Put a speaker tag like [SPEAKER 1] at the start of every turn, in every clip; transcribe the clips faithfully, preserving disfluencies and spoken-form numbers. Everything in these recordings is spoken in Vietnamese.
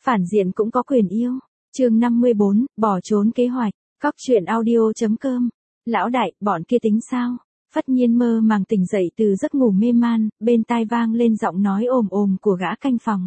[SPEAKER 1] Phản diện cũng có quyền yêu. Chương năm mươi bốn, bỏ trốn kế hoạch. Cóc truyện audio chấm com. Lão đại, bọn kia tính sao? Phất Nhiên mơ màng tỉnh dậy từ giấc ngủ mê man, bên tai vang lên giọng nói ồm ồm của gã canh phòng.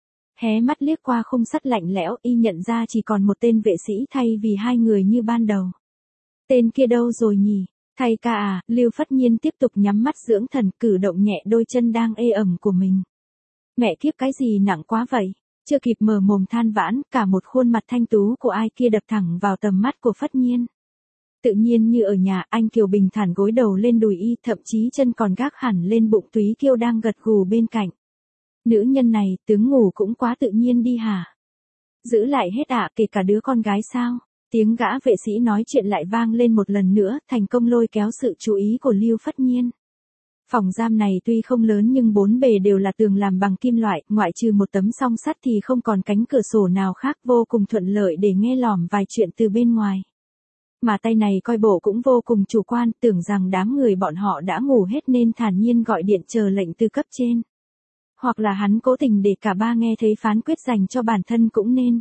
[SPEAKER 1] Hé mắt liếc qua khung sắt lạnh lẽo, y nhận ra chỉ còn một tên vệ sĩ thay vì hai người như ban đầu. Tên kia đâu rồi nhỉ? Thay ca à, Lưu Phất Nhiên tiếp tục nhắm mắt dưỡng thần, cử động nhẹ đôi chân đang ê ẩm của mình. Mẹ kiếp, cái gì nặng quá vậy? Chưa kịp mở mồm than vãn, cả một khuôn mặt thanh tú của ai kia đập thẳng vào tầm mắt của Phất Nhiên. Tự nhiên như ở nhà, anh Kiều bình thản gối đầu lên đùi y, thậm chí chân còn gác hẳn lên bụng Túy Kiêu đang gật gù bên cạnh. Nữ nhân này, tướng ngủ cũng quá tự nhiên đi hả? Giữ lại hết ạ, à, kể cả đứa con gái sao? Tiếng gã vệ sĩ nói chuyện lại vang lên một lần nữa, thành công lôi kéo sự chú ý của Lưu Phất Nhiên. Phòng giam này tuy không lớn nhưng bốn bề đều là tường làm bằng kim loại, ngoại trừ một tấm song sắt thì không còn cánh cửa sổ nào khác, vô cùng thuận lợi để nghe lỏm vài chuyện từ bên ngoài. Mà tay này coi bộ cũng vô cùng chủ quan, tưởng rằng đám người bọn họ đã ngủ hết nên thản nhiên gọi điện chờ lệnh từ cấp trên. Hoặc là hắn cố tình để cả ba nghe thấy phán quyết dành cho bản thân cũng nên.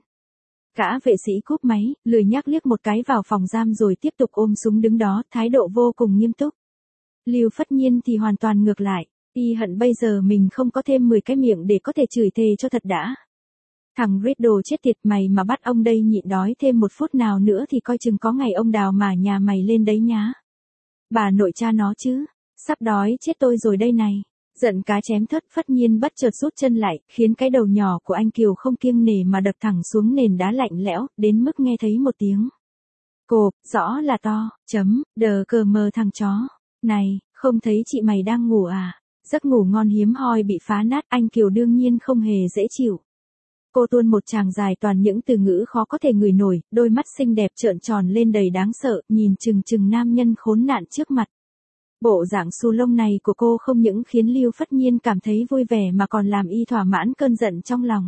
[SPEAKER 1] Gã vệ sĩ cúp máy, lười nhác liếc một cái vào phòng giam rồi tiếp tục ôm súng đứng đó, thái độ vô cùng nghiêm túc. Lưu Phất Nhiên thì hoàn toàn ngược lại, y hận bây giờ mình không có thêm mười cái miệng để có thể chửi thề cho thật đã. Thằng Riddle chết tiệt, mày mà bắt ông đây nhịn đói thêm một phút nào nữa thì coi chừng có ngày ông đào mà nhà mày lên đấy nhá. Bà nội cha nó chứ, sắp đói chết tôi rồi đây này. Giận cá chém thớt, Phất Nhiên bất chợt rút chân lại, khiến cái đầu nhỏ của anh Kiều không kiêng nể mà đập thẳng xuống nền đá lạnh lẽo, đến mức nghe thấy một tiếng cộp, rõ là to, chấm, đờ cờ mờ thằng chó. Này, không thấy chị mày đang ngủ à? Giấc ngủ ngon hiếm hoi bị phá nát, anh Kiều đương nhiên không hề dễ chịu. Cô tuôn một tràng dài toàn những từ ngữ khó có thể ngửi nổi, đôi mắt xinh đẹp trợn tròn lên đầy đáng sợ, nhìn chừng chừng nam nhân khốn nạn trước mặt. Bộ dạng xù lông này của cô không những khiến Lưu Phất Nhiên cảm thấy vui vẻ mà còn làm y thỏa mãn cơn giận trong lòng.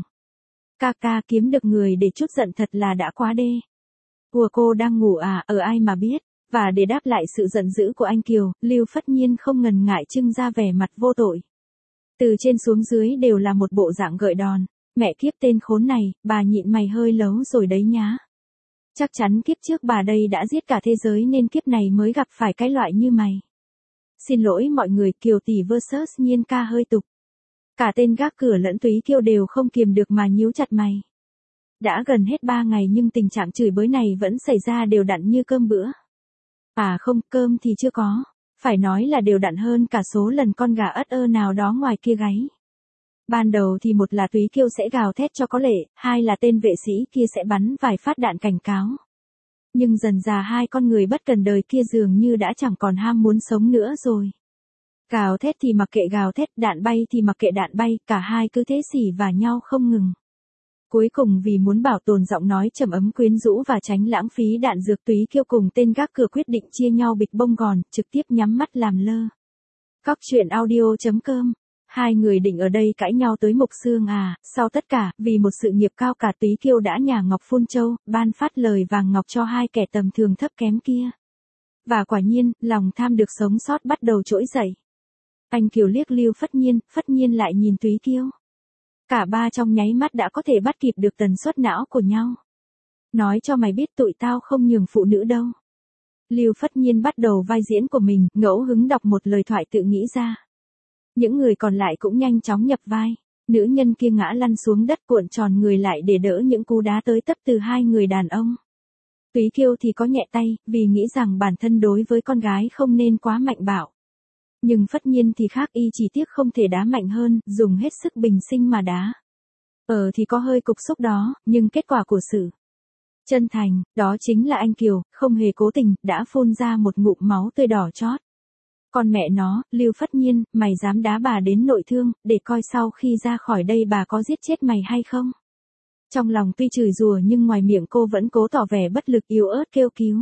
[SPEAKER 1] Ca ca kiếm được người để chút giận thật là đã quá đê. Ủa, cô đang ngủ à, ở ai mà biết. Và để đáp lại sự giận dữ của anh Kiều, Lưu Phất Nhiên không ngần ngại trưng ra vẻ mặt vô tội. Từ trên xuống dưới đều là một bộ dạng gợi đòn. Mẹ kiếp, tên khốn này, bà nhịn mày hơi lâu rồi đấy nhá. Chắc chắn kiếp trước bà đây đã giết cả thế giới nên kiếp này mới gặp phải cái loại như mày. Xin lỗi mọi người, Kiều tỷ versus Nhiên ca hơi tục. Cả tên gác cửa lẫn Túy Kiêu đều không kiềm được mà nhíu chặt mày. Đã gần hết ba ngày nhưng tình trạng chửi bới này vẫn xảy ra đều đặn như cơm bữa. À không, cơm thì chưa có. Phải nói là đều đặn hơn cả số lần con gà ất ơ nào đó ngoài kia gáy. Ban đầu thì một là Túy Kiêu sẽ gào thét cho có lệ, hai là tên vệ sĩ kia sẽ bắn vài phát đạn cảnh cáo. Nhưng dần dà hai con người bất cần đời kia dường như đã chẳng còn ham muốn sống nữa rồi. Gào thét thì mặc kệ gào thét, đạn bay thì mặc kệ đạn bay, cả hai cứ thế xỉ vả nhau không ngừng. Cuối cùng vì muốn bảo tồn giọng nói trầm ấm quyến rũ và tránh lãng phí đạn dược, Túy Kiêu cùng tên gác cửa quyết định chia nhau bịch bông gòn, trực tiếp nhắm mắt làm lơ. Cóc truyện audio chấm com. Hai người định ở đây cãi nhau tới mục xương à, sau tất cả, vì một sự nghiệp cao cả, Túy Kiêu đã nhả ngọc phun châu, ban phát lời vàng ngọc cho hai kẻ tầm thường thấp kém kia. Và quả nhiên, lòng tham được sống sót bắt đầu trỗi dậy. Anh Kiều liếc Lưu Phất Nhiên, Phất Nhiên lại nhìn Túy Kiêu. Cả ba trong nháy mắt đã có thể bắt kịp được tần suất não của nhau. Nói cho mày biết tụi tao không nhường phụ nữ đâu. Lưu Phất Nhiên bắt đầu vai diễn của mình, ngẫu hứng đọc một lời thoại tự nghĩ ra. Những người còn lại cũng nhanh chóng nhập vai. Nữ nhân kia ngã lăn xuống đất cuộn tròn người lại để đỡ những cú đá tới tấp từ hai người đàn ông. Túy Kiêu thì có nhẹ tay, vì nghĩ rằng bản thân đối với con gái không nên quá mạnh bạo. Nhưng Phất Nhiên thì khác, y chỉ tiếc không thể đá mạnh hơn, dùng hết sức bình sinh mà đá. Ờ thì có hơi cục xúc đó, nhưng kết quả của sự chân thành, đó chính là anh Kiều, không hề cố tình, đã phun ra một ngụm máu tươi đỏ chót. Còn mẹ nó, Lưu Phất Nhiên, mày dám đá bà đến nội thương, để coi sau khi ra khỏi đây bà có giết chết mày hay không? Trong lòng tuy chửi rủa nhưng ngoài miệng cô vẫn cố tỏ vẻ bất lực yếu ớt kêu cứu.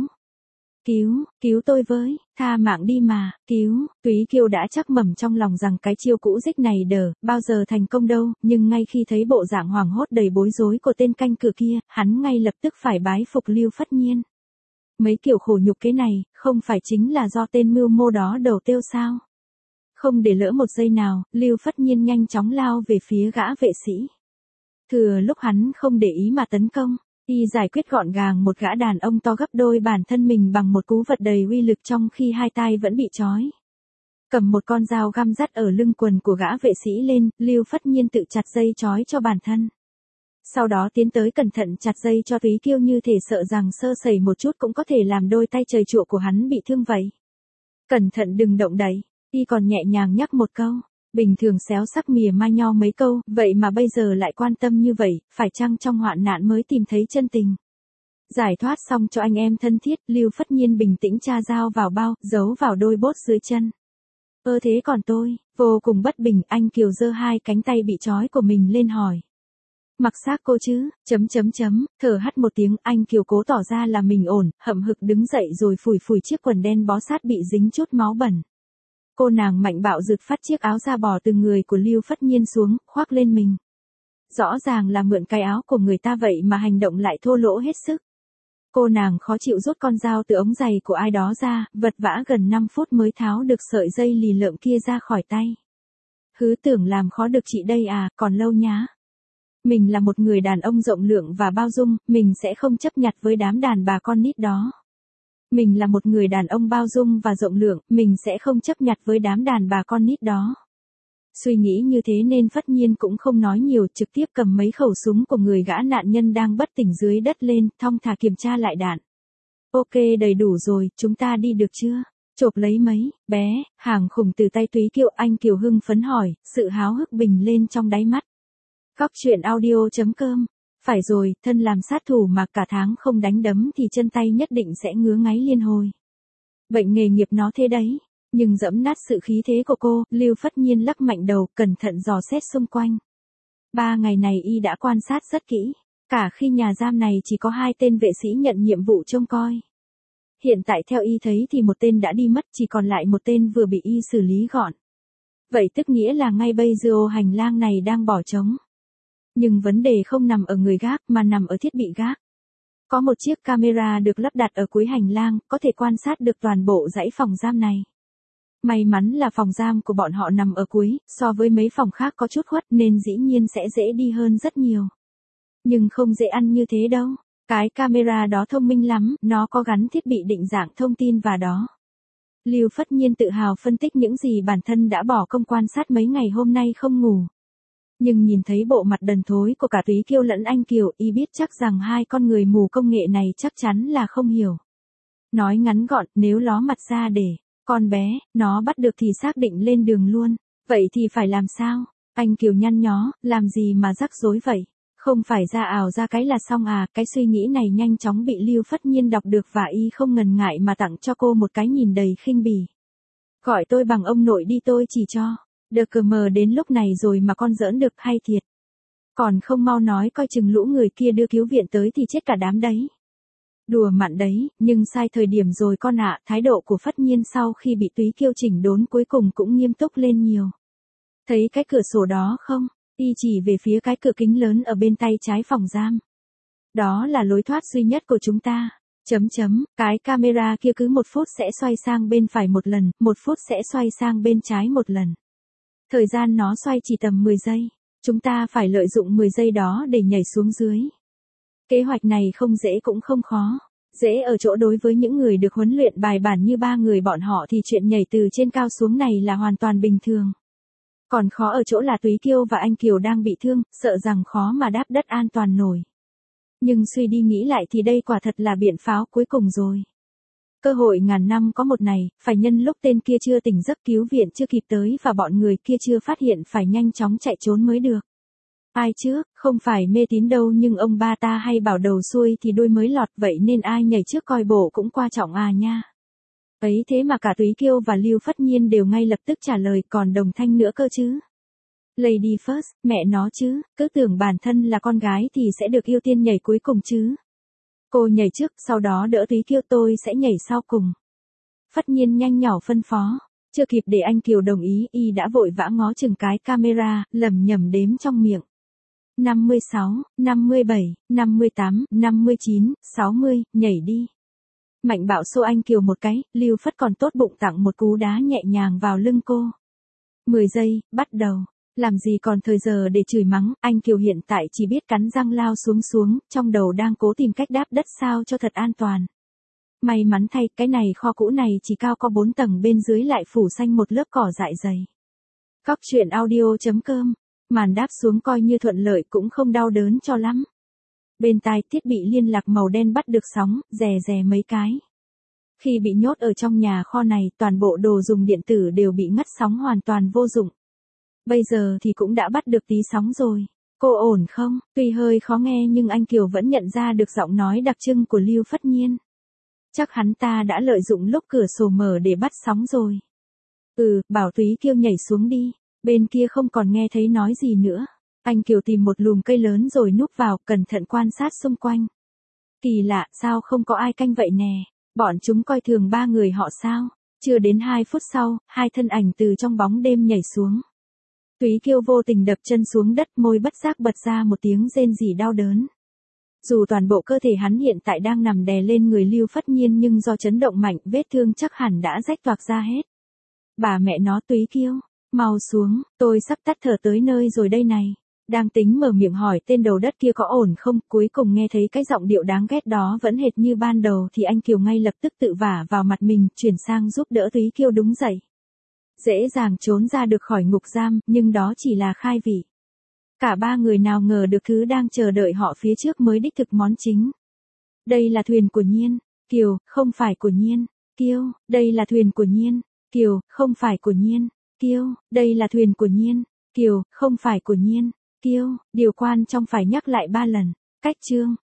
[SPEAKER 1] Cứu, cứu tôi với, tha mạng đi mà, cứu. Túy Kiêu đã chắc mẩm trong lòng rằng cái chiêu cũ dích này đờ, bao giờ thành công đâu, nhưng ngay khi thấy bộ dạng hoảng hốt đầy bối rối của tên canh cửa kia, hắn ngay lập tức phải bái phục Lưu Phất Nhiên. Mấy kiểu khổ nhục cái này, không phải chính là do tên mưu mô đó đầu tiêu sao? Không để lỡ một giây nào, Lưu Phất Nhiên nhanh chóng lao về phía gã vệ sĩ. Thừa lúc hắn không để ý mà tấn công, y giải quyết gọn gàng một gã đàn ông to gấp đôi bản thân mình bằng một cú vật đầy uy lực trong khi hai tay vẫn bị trói. Cầm một con dao găm dắt ở lưng quần của gã vệ sĩ lên, Lưu Phất Nhiên tự chặt dây trói cho bản thân. Sau đó tiến tới cẩn thận chặt dây cho Túy Kiêu như thể sợ rằng sơ sẩy một chút cũng có thể làm đôi tay trời trụ của hắn bị thương vậy. Cẩn thận đừng động đậy, y còn nhẹ nhàng nhắc một câu. Bình thường xéo sắc mỉa mai nho mấy câu, vậy mà bây giờ lại quan tâm như vậy, phải chăng trong hoạn nạn mới tìm thấy chân tình. Giải thoát xong cho anh em thân thiết, Lưu Phất Nhiên bình tĩnh tra dao vào bao, giấu vào đôi bốt dưới chân. Ơ thế còn tôi, vô cùng bất bình, anh Kiều giơ hai cánh tay bị trói của mình lên hỏi. Mặc xác cô chứ, chấm chấm chấm, thở hắt một tiếng, anh Kiều cố tỏ ra là mình ổn, hậm hực đứng dậy rồi phủi phủi chiếc quần đen bó sát bị dính chút máu bẩn. Cô nàng mạnh bạo rực phát chiếc áo da bò từ người của Lưu Phất Nhiên xuống, khoác lên mình. Rõ ràng là mượn cái áo của người ta vậy mà hành động lại thô lỗ hết sức. Cô nàng khó chịu rút con dao từ ống giày của ai đó ra, vật vã gần năm phút mới tháo được sợi dây lì lợm kia ra khỏi tay. Hứ tưởng làm khó được chị đây à, còn lâu nhá. Mình là một người đàn ông rộng lượng và bao dung, mình sẽ không chấp nhặt với đám đàn bà con nít đó. Mình là một người đàn ông bao dung và rộng lượng, mình sẽ không chấp nhặt với đám đàn bà con nít đó. Suy nghĩ như thế nên Phất Nhiên cũng không nói nhiều, trực tiếp cầm mấy khẩu súng của người gã nạn nhân đang bất tỉnh dưới đất lên, thong thả kiểm tra lại đạn. Ok, đầy đủ rồi, chúng ta đi được chưa? Chộp lấy mấy, bé, hàng khủng từ tay Túy Kiêu, anh Kiều hưng phấn hỏi, sự háo hức bình lên trong đáy mắt. Góc truyện audio chấm com. Phải rồi, thân làm sát thủ mà cả tháng không đánh đấm thì chân tay nhất định sẽ ngứa ngáy liên hồi. Bệnh nghề nghiệp nó thế đấy. Nhưng dẫm nát sự khí thế của cô, Lưu Phất Nhiên lắc mạnh đầu, cẩn thận dò xét xung quanh. Ba ngày này y đã quan sát rất kỹ, cả khi nhà giam này chỉ có hai tên vệ sĩ nhận nhiệm vụ trông coi. Hiện tại theo y thấy thì một tên đã đi mất, chỉ còn lại một tên vừa bị y xử lý gọn. Vậy tức nghĩa là ngay bây giờ hành lang này đang bỏ trống. Nhưng vấn đề không nằm ở người gác mà nằm ở thiết bị gác. Có một chiếc camera được lắp đặt ở cuối hành lang, có thể quan sát được toàn bộ dãy phòng giam này. May mắn là phòng giam của bọn họ nằm ở cuối, so với mấy phòng khác có chút khuất nên dĩ nhiên sẽ dễ đi hơn rất nhiều. Nhưng không dễ ăn như thế đâu. Cái camera đó thông minh lắm, nó có gắn thiết bị định dạng thông tin vào đó. Lưu Phất Nhiên tự hào phân tích những gì bản thân đã bỏ công quan sát mấy ngày hôm nay không ngủ. Nhưng nhìn thấy bộ mặt đần thối của cả Túy Kiêu lẫn anh Kiều, y biết chắc rằng hai con người mù công nghệ này chắc chắn là không hiểu. Nói ngắn gọn, nếu ló mặt ra để con bé, nó bắt được thì xác định lên đường luôn. Vậy thì phải làm sao? Anh Kiều nhăn nhó, làm gì mà rắc rối vậy? Không phải ra ảo ra cái là xong à? Cái suy nghĩ này nhanh chóng bị Lưu Phất Nhiên đọc được và y không ngần ngại mà tặng cho cô một cái nhìn đầy khinh bỉ. Gọi tôi bằng ông nội đi, tôi chỉ cho. Được cờ mờ đến lúc này rồi mà con giỡn được hay thiệt. Còn không mau nói coi chừng lũ người kia đưa cứu viện tới thì chết cả đám đấy. Đùa mặn đấy, nhưng sai thời điểm rồi con ạ. Thái độ của Phất Nhiên sau khi bị Túy Kiêu chỉnh đốn cuối cùng cũng nghiêm túc lên nhiều. Thấy cái cửa sổ đó không? Y chỉ về phía cái cửa kính lớn ở bên tay trái phòng giam. Đó là lối thoát duy nhất của chúng ta. Chấm chấm, cái camera kia cứ một phút sẽ xoay sang bên phải một lần, một phút sẽ xoay sang bên trái một lần. Thời gian nó xoay chỉ tầm mười giây. Chúng ta phải lợi dụng mười giây đó để nhảy xuống dưới. Kế hoạch này không dễ cũng không khó. Dễ ở chỗ đối với những người được huấn luyện bài bản như ba người bọn họ thì chuyện nhảy từ trên cao xuống này là hoàn toàn bình thường. Còn khó ở chỗ là Túy Kiêu và anh Kiều đang bị thương, sợ rằng khó mà đáp đất an toàn nổi. Nhưng suy đi nghĩ lại thì đây quả thật là biện pháo cuối cùng rồi. Cơ hội ngàn năm có một này, phải nhân lúc tên kia chưa tỉnh giấc, cứu viện chưa kịp tới và bọn người kia chưa phát hiện, phải nhanh chóng chạy trốn mới được. Ai trước, không phải mê tín đâu, nhưng ông ba ta hay bảo đầu xuôi thì đuôi mới lọt, vậy nên ai nhảy trước coi bộ cũng quan trọng à nha. Ấy thế mà cả Túy Kiêu và Lưu Phất Nhiên đều ngay lập tức trả lời, còn đồng thanh nữa cơ chứ. Lady first, mẹ nó chứ, cứ tưởng bản thân là con gái thì sẽ được ưu tiên nhảy cuối cùng chứ. Cô nhảy trước, sau đó đỡ Túy Kiêu, tôi sẽ nhảy sau cùng. Phất Nhiên nhanh nhỏ phân phó. Chưa kịp để anh Kiều đồng ý, y đã vội vã ngó chừng cái camera, lẩm nhẩm đếm trong miệng. năm mươi sáu, năm mươi bảy, năm mươi tám, năm mươi chín, sáu mươi, nhảy đi. Mạnh bạo xô anh Kiều một cái, Lưu Phất còn tốt bụng tặng một cú đá nhẹ nhàng vào lưng cô. mười giây, bắt đầu. Làm gì còn thời giờ để chửi mắng, anh Kiều hiện tại chỉ biết cắn răng lao xuống xuống, trong đầu đang cố tìm cách đáp đất sao cho thật an toàn. May mắn thay, cái này kho cũ này chỉ cao có bốn tầng, bên dưới lại phủ xanh một lớp cỏ dại dày. Cóc truyện audio chấm com, màn đáp xuống coi như thuận lợi cũng không đau đớn cho lắm. Bên tai thiết bị liên lạc màu đen bắt được sóng, rè rè mấy cái. Khi bị nhốt ở trong nhà kho này, toàn bộ đồ dùng điện tử đều bị ngắt sóng hoàn toàn vô dụng. Bây giờ thì cũng đã bắt được tí sóng rồi. Cô ổn không? Tuy hơi khó nghe nhưng anh Kiều vẫn nhận ra được giọng nói đặc trưng của Lưu Phất Nhiên. Chắc hắn ta đã lợi dụng lúc cửa sổ mở để bắt sóng rồi. Ừ, bảo Túy Kiêu nhảy xuống đi. Bên kia không còn nghe thấy nói gì nữa. Anh Kiều tìm một lùm cây lớn rồi núp vào, cẩn thận quan sát xung quanh. Kỳ lạ, sao không có ai canh vậy nè? Bọn chúng coi thường ba người họ sao? Chưa đến hai phút sau, hai thân ảnh từ trong bóng đêm nhảy xuống. Túy Kiêu vô tình đập chân xuống đất, môi bất giác bật ra một tiếng rên rỉ đau đớn. Dù toàn bộ cơ thể hắn hiện tại đang nằm đè lên người Lưu Phất Nhiên nhưng do chấn động mạnh, vết thương chắc hẳn đã rách toạc ra hết. Bà mẹ nó Túy Kiêu, mau xuống, tôi sắp tắt thở tới nơi rồi đây này. Đang tính mở miệng hỏi tên đầu đất kia có ổn không, cuối cùng nghe thấy cái giọng điệu đáng ghét đó vẫn hệt như ban đầu thì anh Kiều ngay lập tức tự vả vào mặt mình, chuyển sang giúp đỡ Túy Kiêu đứng dậy. Dễ dàng trốn ra được khỏi ngục giam, nhưng đó chỉ là khai vị. Cả ba người nào ngờ được thứ đang chờ đợi họ phía trước mới đích thực món chính. Đây là thuyền của Nhiên. Kiều, không phải của Nhiên. Kiêu, đây là thuyền của Nhiên. Kiều, không phải của Nhiên. Kiêu, đây là thuyền của Nhiên. Kiều, không phải của Nhiên. Kiêu, điều quan trong phải nhắc lại ba lần. Cách chương.